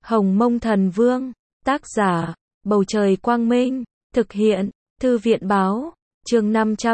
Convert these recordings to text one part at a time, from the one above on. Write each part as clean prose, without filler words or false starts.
Hồng Mông Thần Vương, tác giả, Bầu Trời Quang Minh, thực hiện, Thư viện Báo, chương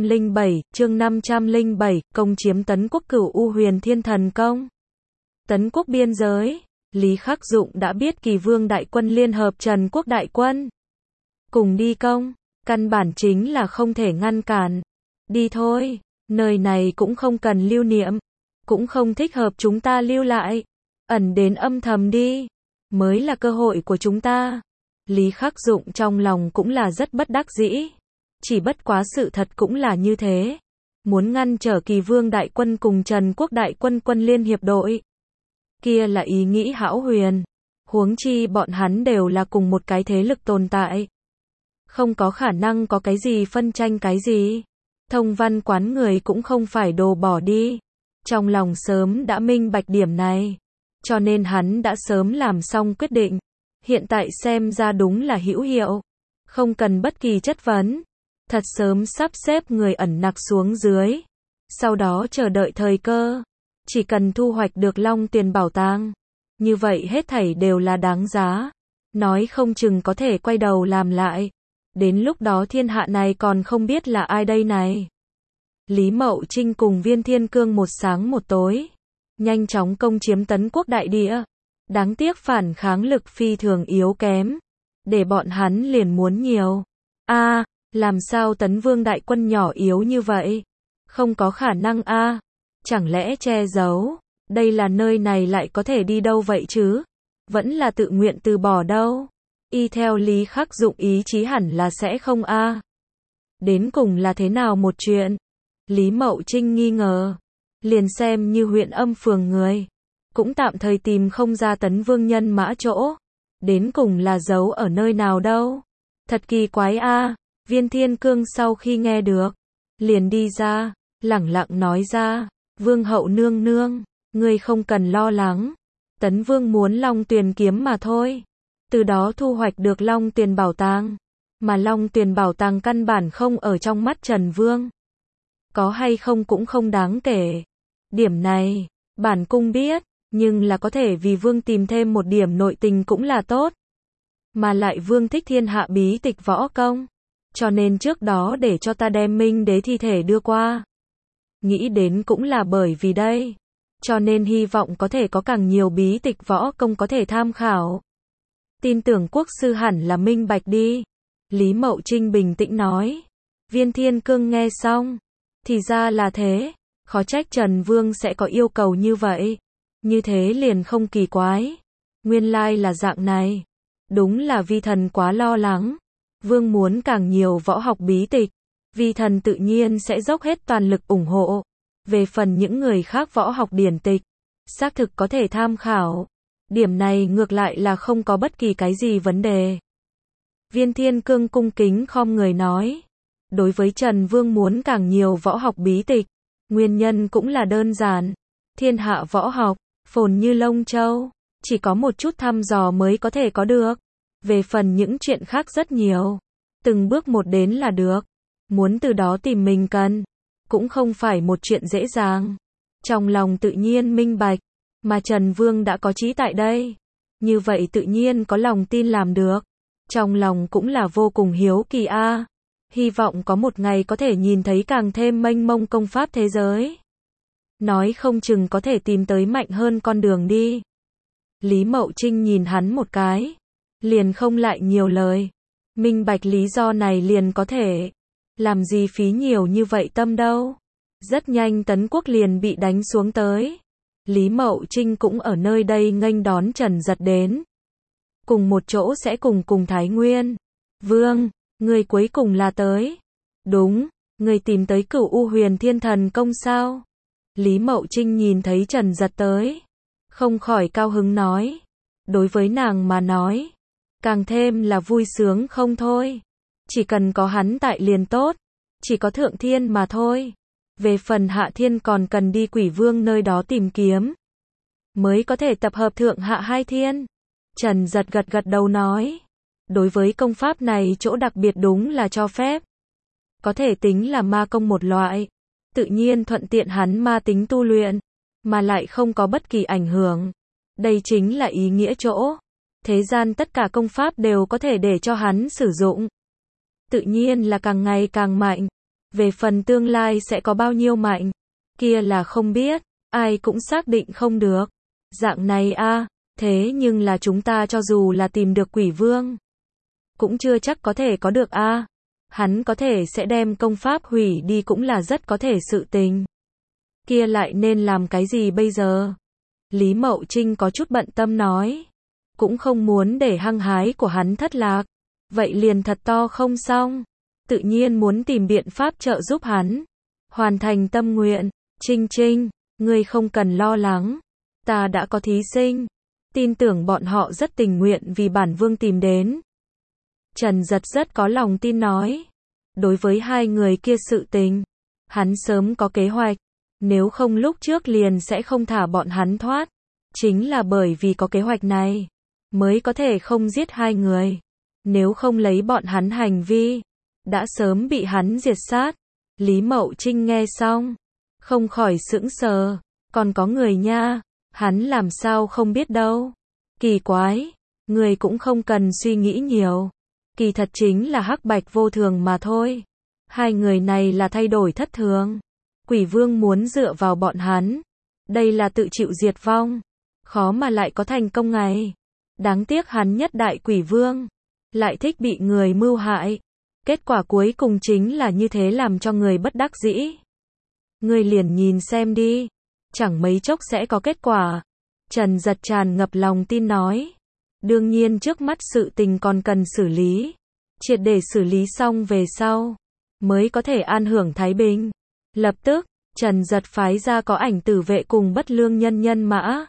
507, công chiếm Tấn Quốc Cửu U Huyền Thiên Thần Công. Tấn Quốc biên giới, Lý Khắc Dụng đã biết Kỳ Vương đại quân liên hợp Trần Quốc đại quân. Cùng đi công, căn bản chính là không thể ngăn cản. Đi thôi, nơi này cũng không cần lưu niệm, cũng không thích hợp chúng ta lưu lại. Ẩn đến âm thầm đi, mới là cơ hội của chúng ta. Lý Khắc Dụng trong lòng cũng là rất bất đắc dĩ. Chỉ bất quá sự thật cũng là như thế. Muốn ngăn trở Kỳ Vương đại quân cùng Trần Quốc đại quân quân liên hiệp đội. Kia là ý nghĩ hão huyền. Huống chi bọn hắn đều là cùng một cái thế lực tồn tại. Không có khả năng có cái gì phân tranh cái gì. Thông Văn Quán người cũng không phải đồ bỏ đi. Trong lòng sớm đã minh bạch điểm này. Cho nên hắn đã sớm làm xong quyết định. Hiện tại xem ra đúng là hữu hiệu. Không cần bất kỳ chất vấn. Thật sớm sắp xếp người ẩn nặc xuống dưới. Sau đó chờ đợi thời cơ. Chỉ cần thu hoạch được Long Tuyền bảo tàng. Như vậy hết thảy đều là đáng giá. Nói không chừng có thể quay đầu làm lại. Đến lúc đó thiên hạ này còn không biết là ai đây này. Lý Mậu Trinh cùng Viên Thiên Cương một sáng một tối. Nhanh chóng công chiếm Tấn Quốc đại địa. Đáng tiếc phản kháng lực phi thường yếu kém. Để bọn hắn liền muốn nhiều. Làm sao Tấn Vương đại quân nhỏ yếu như vậy? Không có khả năng Chẳng lẽ che giấu? Đây là nơi này lại có thể đi đâu vậy chứ? Vẫn là tự nguyện từ bỏ đâu? Y theo Lý Khắc Dụng ý chí hẳn là sẽ không Đến cùng là thế nào một chuyện? Lý Mậu Trinh nghi ngờ. Liền xem như huyện Âm phường người. Cũng tạm thời tìm không ra Tấn Vương nhân mã chỗ. Đến cùng là giấu ở nơi nào đâu? Thật kỳ quái Viên Thiên Cương sau khi nghe được. Liền đi ra. Lẳng lặng nói ra. Vương hậu nương nương. Ngươi không cần lo lắng. Tấn Vương muốn Long Tuyền kiếm mà thôi. Từ đó thu hoạch được Long Tuyền bảo tàng. Mà Long Tuyền bảo tàng căn bản không ở trong mắt Trần Vương. Có hay không cũng không đáng kể. Điểm này, bản cung biết. Nhưng là có thể vì Vương tìm thêm một điểm nội tình cũng là tốt. Mà lại Vương thích thiên hạ bí tịch võ công. Cho nên trước đó để cho ta đem Minh Đế thi thể đưa qua. Nghĩ đến cũng là bởi vì đây. Cho nên hy vọng có thể có càng nhiều bí tịch võ công có thể tham khảo. Tin tưởng quốc sư hẳn là minh bạch đi. Lý Mậu Trinh bình tĩnh nói. Viên Thiên Cương nghe xong. Thì ra là thế. Khó trách Trần Vương sẽ có yêu cầu như vậy. Như thế liền không kỳ quái. Nguyên lai là dạng này. Đúng là vi thần quá lo lắng. Vương muốn càng nhiều võ học bí tịch. Vi thần tự nhiên sẽ dốc hết toàn lực ủng hộ. Về phần những người khác võ học điển tịch. Xác thực có thể tham khảo. Điểm này ngược lại là không có bất kỳ cái gì vấn đề. Viên Thiên Cương cung kính khom người nói. Đối với Trần Vương muốn càng nhiều võ học bí tịch. Nguyên nhân cũng là đơn giản. Thiên hạ võ học, phồn như lông châu. Chỉ có một chút thăm dò mới có thể có được. Về phần những chuyện khác rất nhiều. Từng bước một đến là được. Muốn từ đó tìm mình cần. Cũng không phải một chuyện dễ dàng. Trong lòng tự nhiên minh bạch. Mà Trần Vương đã có trí tại đây. Như vậy tự nhiên có lòng tin làm được. Trong lòng cũng là vô cùng hiếu kỳ Hy vọng có một ngày có thể nhìn thấy càng thêm mênh mông công pháp thế giới. Nói không chừng có thể tìm tới mạnh hơn con đường đi. Lý Mậu Trinh nhìn hắn một cái. Liền không lại nhiều lời. Minh bạch lý do này liền có thể. Làm gì phí nhiều như vậy tâm đâu. Rất nhanh Tấn Quốc liền bị đánh xuống tới. Lý Mậu Trinh cũng ở nơi đây nghênh đón Trần Giật đến. Cùng một chỗ sẽ cùng Thái Nguyên. Vương, người cuối cùng là tới. Đúng, người tìm tới Cửu U Huyền Thiên Thần Công sao? Lý Mậu Trinh nhìn thấy Trần Giật tới. Không khỏi cao hứng nói. Đối với nàng mà nói. Càng thêm là vui sướng không thôi. Chỉ cần có hắn tại liền tốt. Chỉ có Thượng Thiên mà thôi. Về phần Hạ Thiên còn cần đi Quỷ Vương nơi đó tìm kiếm. Mới có thể tập hợp Thượng Hạ hai thiên. Trần Giật gật đầu nói. Đối với công pháp này chỗ đặc biệt đúng là cho phép. Có thể tính là ma công một loại. Tự nhiên thuận tiện hắn ma tính tu luyện. Mà lại không có bất kỳ ảnh hưởng. Đây chính là ý nghĩa chỗ. thế gian tất cả công pháp đều có thể để cho hắn sử dụng. Tự nhiên là càng ngày càng mạnh. Về phần tương lai sẽ có bao nhiêu mạnh, kia là không biết, ai cũng xác định không được. Dạng này thế nhưng là chúng ta cho dù là tìm được quỷ vương, cũng chưa chắc có thể có được hắn có thể sẽ đem công pháp hủy đi cũng là rất có thể sự tình. Kia lại nên làm cái gì bây giờ? Lý Mậu Trinh có chút bận tâm nói. Cũng không muốn để hăng hái của hắn thất lạc. Vậy liền thật to không xong. Tự nhiên muốn tìm biện pháp trợ giúp hắn. Hoàn thành tâm nguyện. Trinh Trinh, ngươi không cần lo lắng. Ta đã có thí sinh. Tin tưởng bọn họ rất tình nguyện vì bản vương tìm đến. Trần Giật rất có lòng tin nói. Đối với hai người kia sự tình, hắn sớm có kế hoạch. Nếu không lúc trước liền sẽ không thả bọn hắn thoát. Chính là bởi vì có kế hoạch này, mới có thể không giết hai người. Nếu không lấy bọn hắn hành vi, đã sớm bị hắn diệt sát. Lý Mậu Trinh nghe xong, không khỏi sững sờ. Còn có người nha, hắn làm sao không biết đâu. Kỳ quái, người cũng không cần suy nghĩ nhiều. Kỳ thật chính là hắc bạch vô thường mà thôi. Hai người này là thay đổi thất thường. Quỷ vương muốn dựa vào bọn hắn. Đây là tự chịu diệt vong. Khó mà lại có thành công ngày. Đáng tiếc hắn nhất đại quỷ vương. Lại thích bị người mưu hại. Kết quả cuối cùng chính là như thế làm cho người bất đắc dĩ. Người liền nhìn xem đi. Chẳng mấy chốc sẽ có kết quả. Trần Giật tràn ngập lòng tin nói. Đương nhiên trước mắt sự tình còn cần xử lý. Triệt để xử lý xong về sau, mới có thể an hưởng thái bình. Lập tức, Trần Giật phái ra có ảnh tử vệ cùng bất lương nhân mã.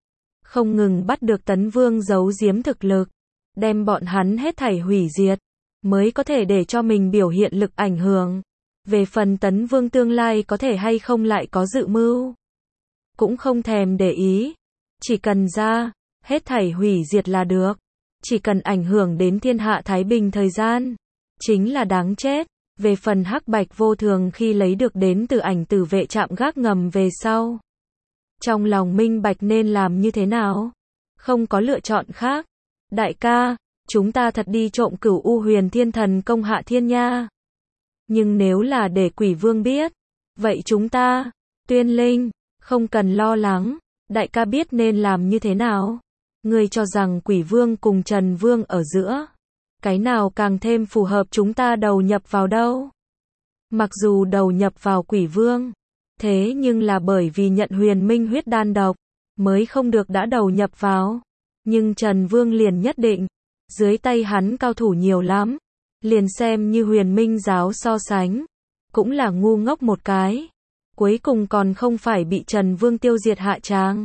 Không ngừng bắt được Tấn Vương giấu giếm thực lực. Đem bọn hắn hết thảy hủy diệt. Mới có thể để cho mình biểu hiện lực ảnh hưởng. Về phần Tấn Vương tương lai có thể hay không lại có dự mưu. Cũng không thèm để ý. Chỉ cần hết thảy hủy diệt là được. Chỉ cần ảnh hưởng đến thiên hạ thái bình thời gian. Chính là đáng chết. Về phần hắc bạch vô thường khi lấy được đến từ ảnh tử vệ trạm gác ngầm về sau. Trong lòng minh bạch nên làm như thế nào? Không có lựa chọn khác. Đại ca, chúng ta thật đi trộm Cửu U Huyền Thiên Thần Công hạ thiên nha. Nhưng nếu là để quỷ vương biết, vậy chúng ta, Tuyên Linh, không cần lo lắng. Đại ca biết nên làm như thế nào? Ngươi cho rằng quỷ vương cùng Trần Vương ở giữa, cái nào càng thêm phù hợp chúng ta đầu nhập vào đâu? Mặc dù đầu nhập vào quỷ vương, thế nhưng là bởi vì nhận huyền minh huyết đan độc, mới không được đã đầu nhập vào. Nhưng Trần Vương liền nhất định, dưới tay hắn cao thủ nhiều lắm, liền xem như huyền minh giáo so sánh, cũng là ngu ngốc một cái. Cuối cùng còn không phải bị Trần Vương tiêu diệt hạ tràng.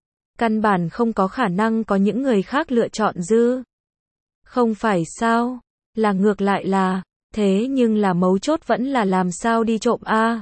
Căn bản không có khả năng có những người khác lựa chọn dư. Không phải sao? Là ngược lại là, thế nhưng là mấu chốt vẫn là làm sao đi trộm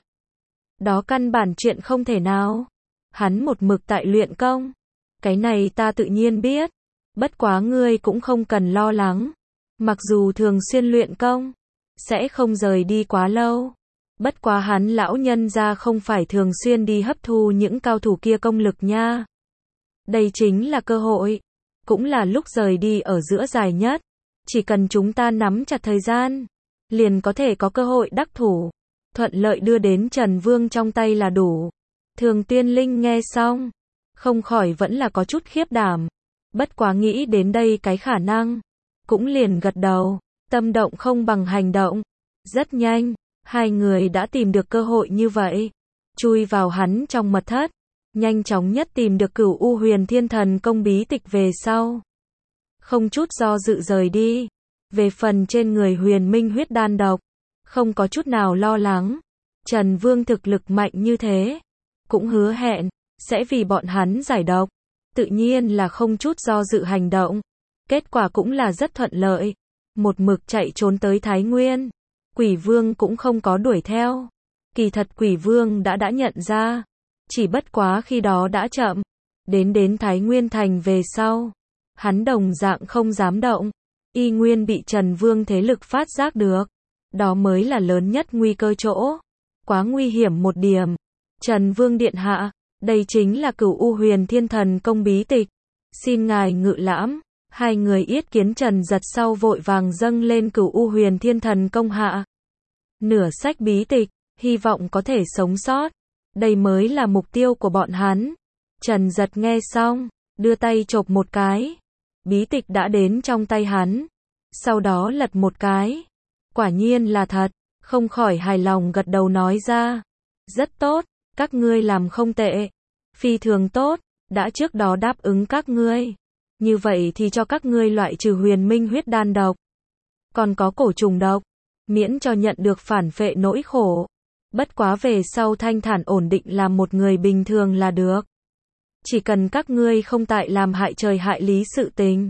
Đó căn bản chuyện không thể nào. Hắn một mực tại luyện công. Cái này ta tự nhiên biết. Bất quá ngươi cũng không cần lo lắng. Mặc dù thường xuyên luyện công, sẽ không rời đi quá lâu. Bất quá hắn lão nhân ra không phải thường xuyên đi hấp thu những cao thủ kia công lực nha. Đây chính là cơ hội. Cũng là lúc rời đi ở giữa dài nhất. Chỉ cần chúng ta nắm chặt thời gian, liền có thể có cơ hội đắc thủ. Thuận lợi đưa đến Trần Vương trong tay là đủ. Thường Tuyên Linh nghe xong, không khỏi vẫn là có chút khiếp đảm. Bất quá nghĩ đến đây cái khả năng, cũng liền gật đầu. Tâm động không bằng hành động. Rất nhanh, hai người đã tìm được cơ hội như vậy. Chui vào hắn trong mật thất. Nhanh chóng nhất tìm được Cửu U Huyền Thiên Thần Công bí tịch về sau. Không chút do dự rời đi. Về phần trên người huyền minh huyết đan độc, không có chút nào lo lắng. Trần Vương thực lực mạnh như thế, cũng hứa hẹn, sẽ vì bọn hắn giải độc. Tự nhiên là không chút do dự hành động. Kết quả cũng là rất thuận lợi. Một mực chạy trốn tới Thái Nguyên. Quỷ Vương cũng không có đuổi theo. Kỳ thật Quỷ Vương đã nhận ra. Chỉ bất quá khi đó đã chậm. Đến Thái Nguyên Thành về sau, hắn đồng dạng không dám động. Y nguyên bị Trần Vương thế lực phát giác được. Đó mới là lớn nhất nguy cơ chỗ. Quá nguy hiểm một điểm. Trần Vương điện hạ, đây chính là Cửu U Huyền Thiên Thần Công bí tịch. Xin ngài ngự lãm. Hai người yết kiến Trần Giật sau vội vàng dâng lên Cửu U Huyền Thiên Thần Công hạ. Nửa sách bí tịch, hy vọng có thể sống sót. Đây mới là mục tiêu của bọn hắn. Trần Giật nghe xong, đưa tay chộp một cái. Bí tịch đã đến trong tay hắn. Sau đó lật một cái. Quả nhiên là thật, không khỏi hài lòng gật đầu nói ra. Rất tốt, các ngươi làm không tệ. Phi thường tốt, đã trước đó đáp ứng các ngươi. Như vậy thì cho các ngươi loại trừ huyền minh huyết đan độc. Còn có cổ trùng độc, miễn cho nhận được phản phệ nỗi khổ. Bất quá về sau thanh thản ổn định làm một người bình thường là được. Chỉ cần các ngươi không tại làm hại trời hại lý sự tình.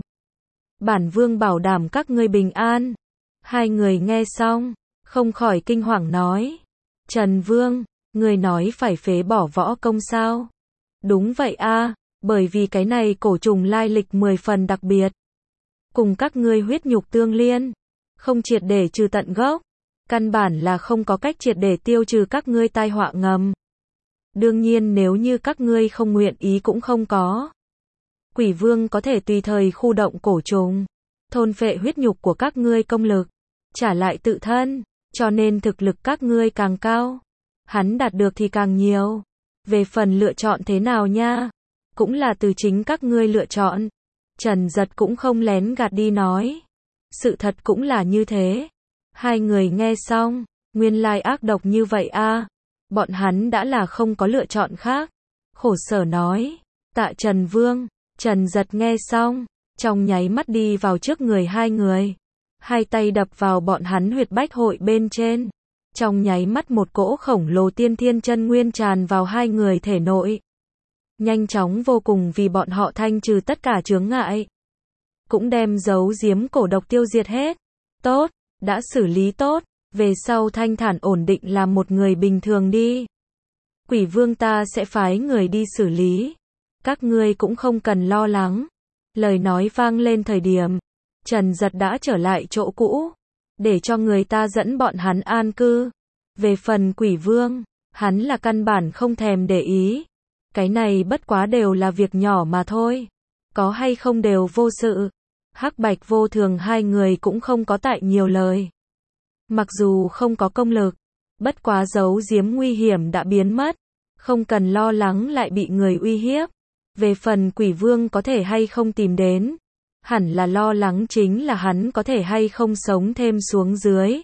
Bản vương bảo đảm các ngươi bình an. Hai người nghe xong, không khỏi kinh hoàng nói. Trần Vương, người nói phải phế bỏ võ công sao? Đúng vậy a, bởi vì cái này cổ trùng lai lịch 10 phần đặc biệt. Cùng các ngươi huyết nhục tương liên, không triệt để trừ tận gốc. Căn bản là không có cách triệt để tiêu trừ các ngươi tai họa ngầm. Đương nhiên nếu như các ngươi không nguyện ý cũng không có. Quỷ vương có thể tùy thời khu động cổ trùng, thôn phệ huyết nhục của các ngươi công lực, trả lại tự thân, cho nên thực lực các ngươi càng cao, hắn đạt được thì càng nhiều. Về phần lựa chọn thế nào nha, cũng là từ chính các ngươi lựa chọn. Trần Giật cũng không lén gạt đi nói. Sự thật cũng là như thế. Hai người nghe xong, nguyên lai ác độc như vậy a. Bọn hắn đã là không có lựa chọn khác. Khổ sở nói, tạ Trần Vương. Trần Giật nghe xong, trong nháy mắt đi vào trước người hai người. Hai tay đập vào bọn hắn huyệt bách hội bên trên. Trong nháy mắt một cỗ khổng lồ tiên thiên chân nguyên tràn vào hai người thể nội. Nhanh chóng vô cùng vì bọn họ thanh trừ tất cả chướng ngại. Cũng đem giấu giếm cổ độc tiêu diệt hết. Tốt, đã xử lý tốt, về sau thanh thản ổn định làm một người bình thường đi. Quỷ vương ta sẽ phái người đi xử lý. Các ngươi cũng không cần lo lắng. Lời nói vang lên thời điểm, Trần Giật đã trở lại chỗ cũ, để cho người ta dẫn bọn hắn an cư. Về phần quỷ vương, hắn là căn bản không thèm để ý. Cái này bất quá đều là việc nhỏ mà thôi. Có hay không đều vô sự. Hắc Bạch Vô Thường hai người cũng không có tại nhiều lời. Mặc dù không có công lực, bất quá giấu giếm nguy hiểm đã biến mất. Không cần lo lắng lại bị người uy hiếp. Về phần quỷ vương có thể hay không tìm đến, hẳn là lo lắng chính là hắn có thể hay không sống thêm xuống dưới.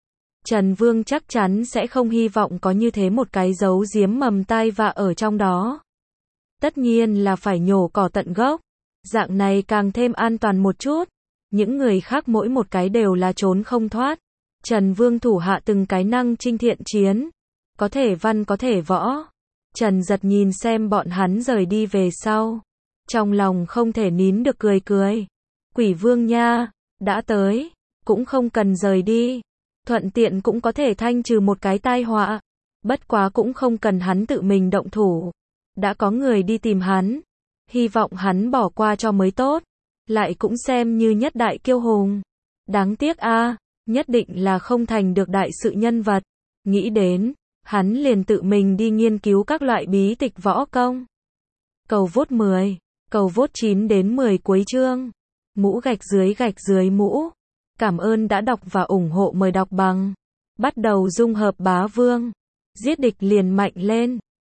Trần Vương chắc chắn sẽ không hy vọng có như thế một cái giấu giếm mầm tai vạ ở trong đó. Tất nhiên là phải nhổ cỏ tận gốc. Dạng này càng thêm an toàn một chút. Những người khác mỗi một cái đều là trốn không thoát. Trần Vương thủ hạ từng cái năng chinh thiện chiến. Có thể văn có thể võ. Trần Giật nhìn xem bọn hắn rời đi về sau. Trong lòng không thể nín được cười cười. Quỷ vương nha, đã tới, cũng không cần rời đi. Thuận tiện cũng có thể thanh trừ một cái tai họa. Bất quá cũng không cần hắn tự mình động thủ. Đã có người đi tìm hắn. Hy vọng hắn bỏ qua cho mới tốt. Lại cũng xem như nhất đại kiêu hùng. Đáng tiếc a, nhất định là không thành được đại sự nhân vật. Nghĩ đến, hắn liền tự mình đi nghiên cứu các loại bí tịch võ công. Cầu vote 10, cầu vote 9 đến 10 cuối chương. Mũ gạch dưới mũ. Cảm ơn đã đọc và ủng hộ, mời đọc bằng. Bắt đầu dung hợp bá vương. Giết địch liền mạnh lên.